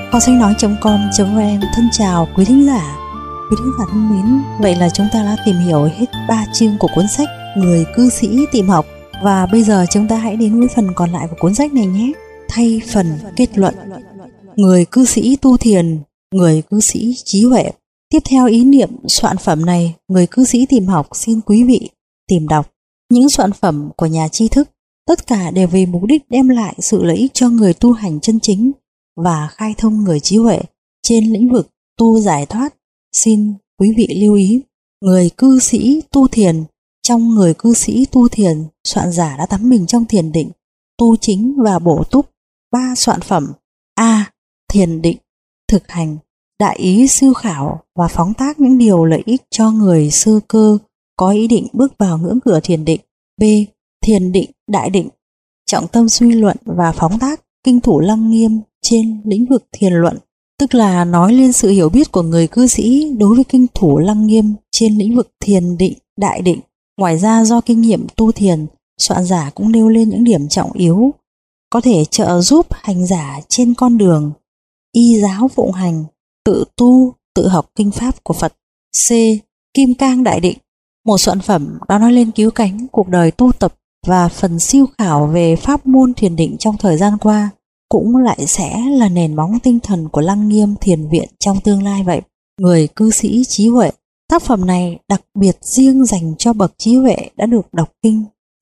Kho sách nói.com.vn thân chào quý thính giả. Quý thính giả thân mến, vậy là chúng ta đã tìm hiểu hết 3 chương của cuốn sách Người cư sĩ tìm học. Và bây giờ chúng ta hãy đến với phần còn lại của cuốn sách này nhé. Thay phần kết luận. Người cư sĩ tu thiền, người cư sĩ trí huệ. Tiếp theo ý niệm soạn phẩm này, Người cư sĩ tìm học xin quý vị tìm đọc những soạn phẩm của nhà tri thức. Tất cả đều vì mục đích đem lại sự lợi ích cho người tu hành chân chính và khai thông người trí huệ trên lĩnh vực tu giải thoát. Xin quý vị lưu ý, người cư sĩ tu thiền. Trong người cư sĩ tu thiền, soạn giả đã tắm mình trong thiền định, tu chính và bổ túc 3 soạn phẩm: A. Thiền định, thực hành, đại ý siêu khảo và phóng tác những điều lợi ích cho người sơ cơ có ý định bước vào ngưỡng cửa thiền định. B. Thiền định, đại định, trọng tâm suy luận và phóng tác kinh thủ lăng nghiêm trên lĩnh vực thiền luận, tức là nói lên sự hiểu biết của người cư sĩ đối với kinh thủ lăng nghiêm trên lĩnh vực thiền định, đại định. Ngoài ra, do kinh nghiệm tu thiền, soạn giả cũng nêu lên những điểm trọng yếu có thể trợ giúp hành giả trên con đường y giáo phụng hành, tự tu, tự học kinh pháp của Phật. C. Kim cang đại định, một soạn phẩm đã nói lên cứu cánh cuộc đời tu tập và phần siêu khảo về pháp môn thiền định trong thời gian qua, cũng lại sẽ là nền móng tinh thần của Lăng Nghiêm Thiền Viện trong tương lai vậy. Người cư sĩ trí huệ, tác phẩm này đặc biệt riêng dành cho bậc trí huệ đã được đọc kinh,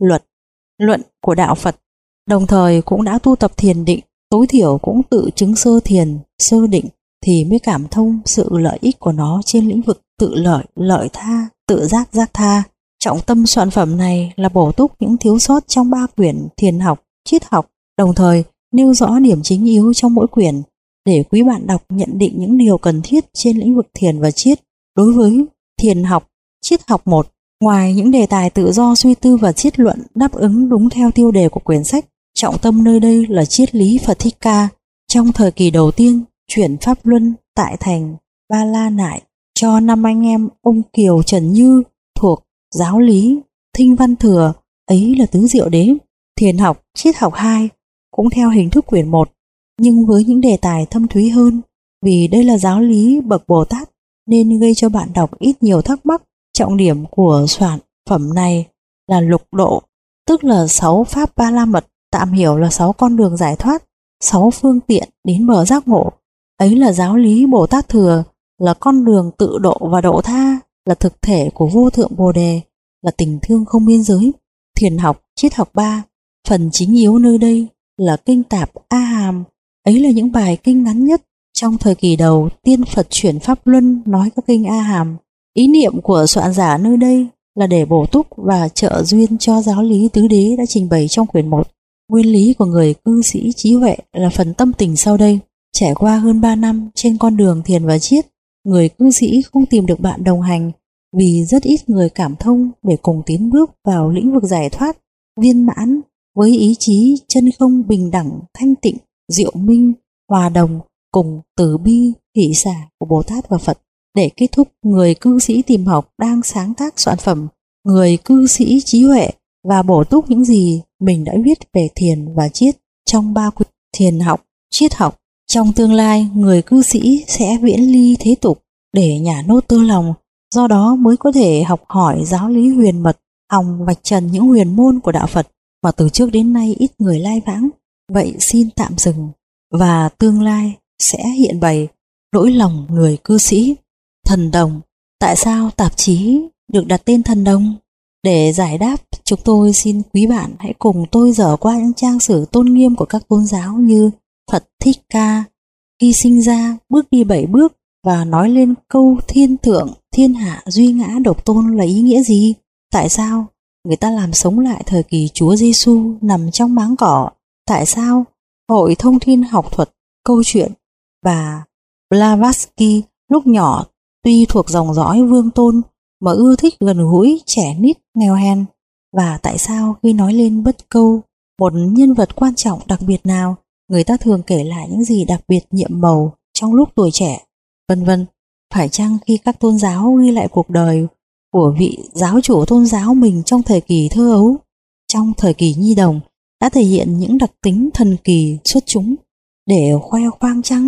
luận của đạo Phật, đồng thời cũng đã tu tập thiền định, tối thiểu cũng tự chứng sơ thiền, sơ định thì mới cảm thông sự lợi ích của nó trên lĩnh vực tự lợi, lợi tha, tự giác, giác tha. Trọng tâm soạn phẩm này là bổ túc những thiếu sót trong 3 quyển thiền học, triết học, đồng thời nêu rõ điểm chính yếu trong mỗi quyển để quý bạn đọc nhận định những điều cần thiết trên lĩnh vực thiền và triết. Đối với thiền học, triết học 1, ngoài những đề tài tự do suy tư và triết luận đáp ứng đúng theo tiêu đề của quyển sách, trọng tâm nơi đây là triết lý Phật Thích Ca trong thời kỳ đầu tiên chuyển Pháp Luân tại thành Ba La Nại cho 5 anh em ông Kiều Trần Như thuộc giáo lý Thinh Văn Thừa, ấy là Tứ Diệu Đế. Thiền học, triết học 2 cũng theo hình thức quyển 1, nhưng với những đề tài thâm thúy hơn, vì đây là giáo lý bậc Bồ Tát nên gây cho bạn đọc ít nhiều thắc mắc. Trọng điểm của soạn phẩm này là lục độ, tức là 6 pháp ba la mật, tạm hiểu là 6 con đường giải thoát, 6 phương tiện đến bờ giác ngộ. Ấy là giáo lý Bồ Tát Thừa, là con đường tự độ và độ tha, là thực thể của vô thượng Bồ Đề, là tình thương không biên giới. Thiền học, triết học 3, phần chính yếu nơi đây là kinh tạp A Hàm, ấy là những bài kinh ngắn nhất trong thời kỳ đầu tiên Phật chuyển Pháp Luân nói các kinh A Hàm. Ý niệm của soạn giả nơi đây là để bổ túc và trợ duyên cho giáo lý tứ đế đã trình bày trong quyển 1. Nguyên lý của người cư sĩ trí huệ là phần tâm tình sau đây. Trải qua hơn 3 năm trên con đường thiền và triết, người cư sĩ không tìm được bạn đồng hành vì rất ít người cảm thông để cùng tiến bước vào lĩnh vực giải thoát viên mãn với ý chí chân không bình đẳng, thanh tịnh, diệu minh, hòa đồng cùng từ bi, hỷ xả của Bồ Tát và Phật. Để kết thúc, người cư sĩ tìm học đang sáng tác soạn phẩm Người cư sĩ trí huệ và bổ túc những gì mình đã viết về thiền và triết trong 3 quyển thiền học, triết học. Trong tương lai, người cư sĩ sẽ viễn ly thế tục để nhả nốt tơ lòng, do đó mới có thể học hỏi giáo lý huyền mật, hòng vạch trần những huyền môn của đạo Phật mà từ trước đến nay ít người lai vãng. Vậy xin tạm dừng, và tương lai sẽ hiện bày nỗi lòng người cư sĩ. Thần đồng, tại sao tạp chí được đặt tên Thần đồng? Để giải đáp, chúng tôi xin quý bạn hãy cùng tôi dở qua những trang sử tôn nghiêm của các tôn giáo như Phật Thích Ca, khi sinh ra bước đi 7 bước và nói lên câu thiên thượng, thiên hạ, duy ngã, độc tôn là ý nghĩa gì? Tại sao người ta làm sống lại thời kỳ Chúa Giêsu nằm trong máng cỏ? Tại sao Hội Thông Thiên Học Thuật câu chuyện bà Blavatsky lúc nhỏ tuy thuộc dòng dõi vương tôn mà ưa thích gần gũi trẻ nít nghèo hèn? Và tại sao khi nói lên bất câu một nhân vật quan trọng đặc biệt nào, người ta thường kể lại những gì đặc biệt nhiệm màu trong lúc tuổi trẻ, vân vân? Phải chăng khi các tôn giáo ghi lại cuộc đời của vị giáo chủ tôn giáo mình trong thời kỳ thơ ấu, trong thời kỳ nhi đồng, đã thể hiện những đặc tính thần kỳ xuất chúng để khoe khoang chăng?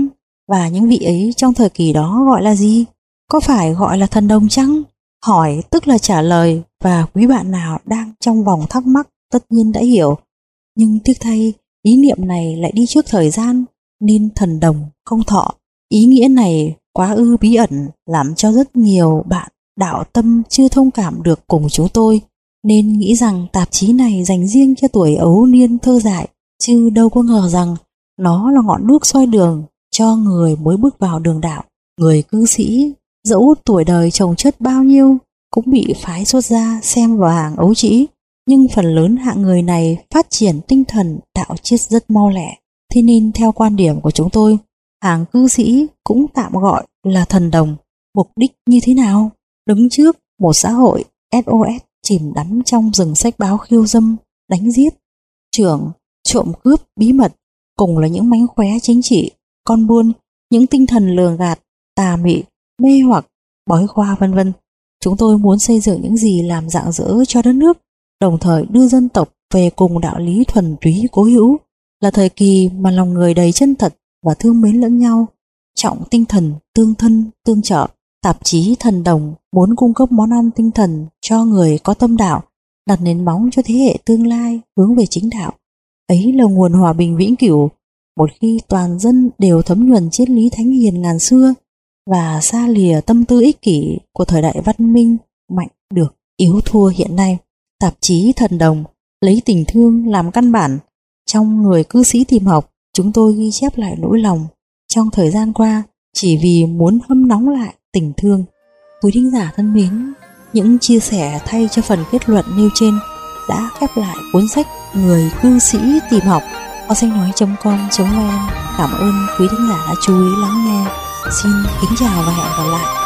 Và những vị ấy trong thời kỳ đó gọi là gì? Có phải gọi là thần đồng chăng? Hỏi tức là trả lời, và quý bạn nào đang trong vòng thắc mắc tất nhiên đã hiểu. Nhưng tiếc thay, ý niệm này lại đi trước thời gian, nên thần đồng không thọ. Ý nghĩa này quá ư bí ẩn, làm cho rất nhiều bạn đạo tâm chưa thông cảm được cùng chúng tôi, nên nghĩ rằng tạp chí này dành riêng cho tuổi ấu niên thơ dại, chứ đâu có ngờ rằng nó là ngọn đuốc soi đường cho người mới bước vào đường đạo. Người cư sĩ dẫu tuổi đời chồng chất bao nhiêu cũng bị phái xuất gia xem vào hàng ấu trĩ, nhưng phần lớn hạng người này phát triển tinh thần đạo triết rất mau lẹ. Thế nên theo quan điểm của chúng tôi, hàng cư sĩ cũng tạm gọi là thần đồng. Mục đích như thế nào? Đứng trước một xã hội SOS chìm đắm trong rừng sách báo khiêu dâm, đánh giết, trưởng, trộm cướp bí mật, cùng là những mánh khóe chính trị, con buôn, những tinh thần lường gạt, tà mị, mê hoặc, bói khoa vân vân. Chúng tôi muốn xây dựng những gì làm rạng rỡ cho đất nước, đồng thời đưa dân tộc về cùng đạo lý thuần túy cố hữu, là thời kỳ mà lòng người đầy chân thật và thương mến lẫn nhau, trọng tinh thần tương thân tương trợ. Tạp chí Thần Đồng muốn cung cấp món ăn tinh thần cho người có tâm đạo, đặt nền móng cho thế hệ tương lai hướng về chính đạo. Ấy là nguồn hòa bình vĩnh cửu, một khi toàn dân đều thấm nhuần triết lý thánh hiền ngàn xưa và xa lìa tâm tư ích kỷ của thời đại văn minh mạnh được yếu thua hiện nay. Tạp chí Thần Đồng lấy tình thương làm căn bản. Trong Người cư sĩ tìm học, chúng tôi ghi chép lại nỗi lòng trong thời gian qua chỉ vì muốn hâm nóng lại tình thương. Quý thính giả thân mến, những chia sẻ thay cho phần kết luận nêu trên đã khép lại cuốn sách Người cư sĩ tìm học. Kho-sách-nói.com.vn cảm ơn quý thính giả đã chú ý lắng nghe. Xin kính chào và hẹn gặp lại.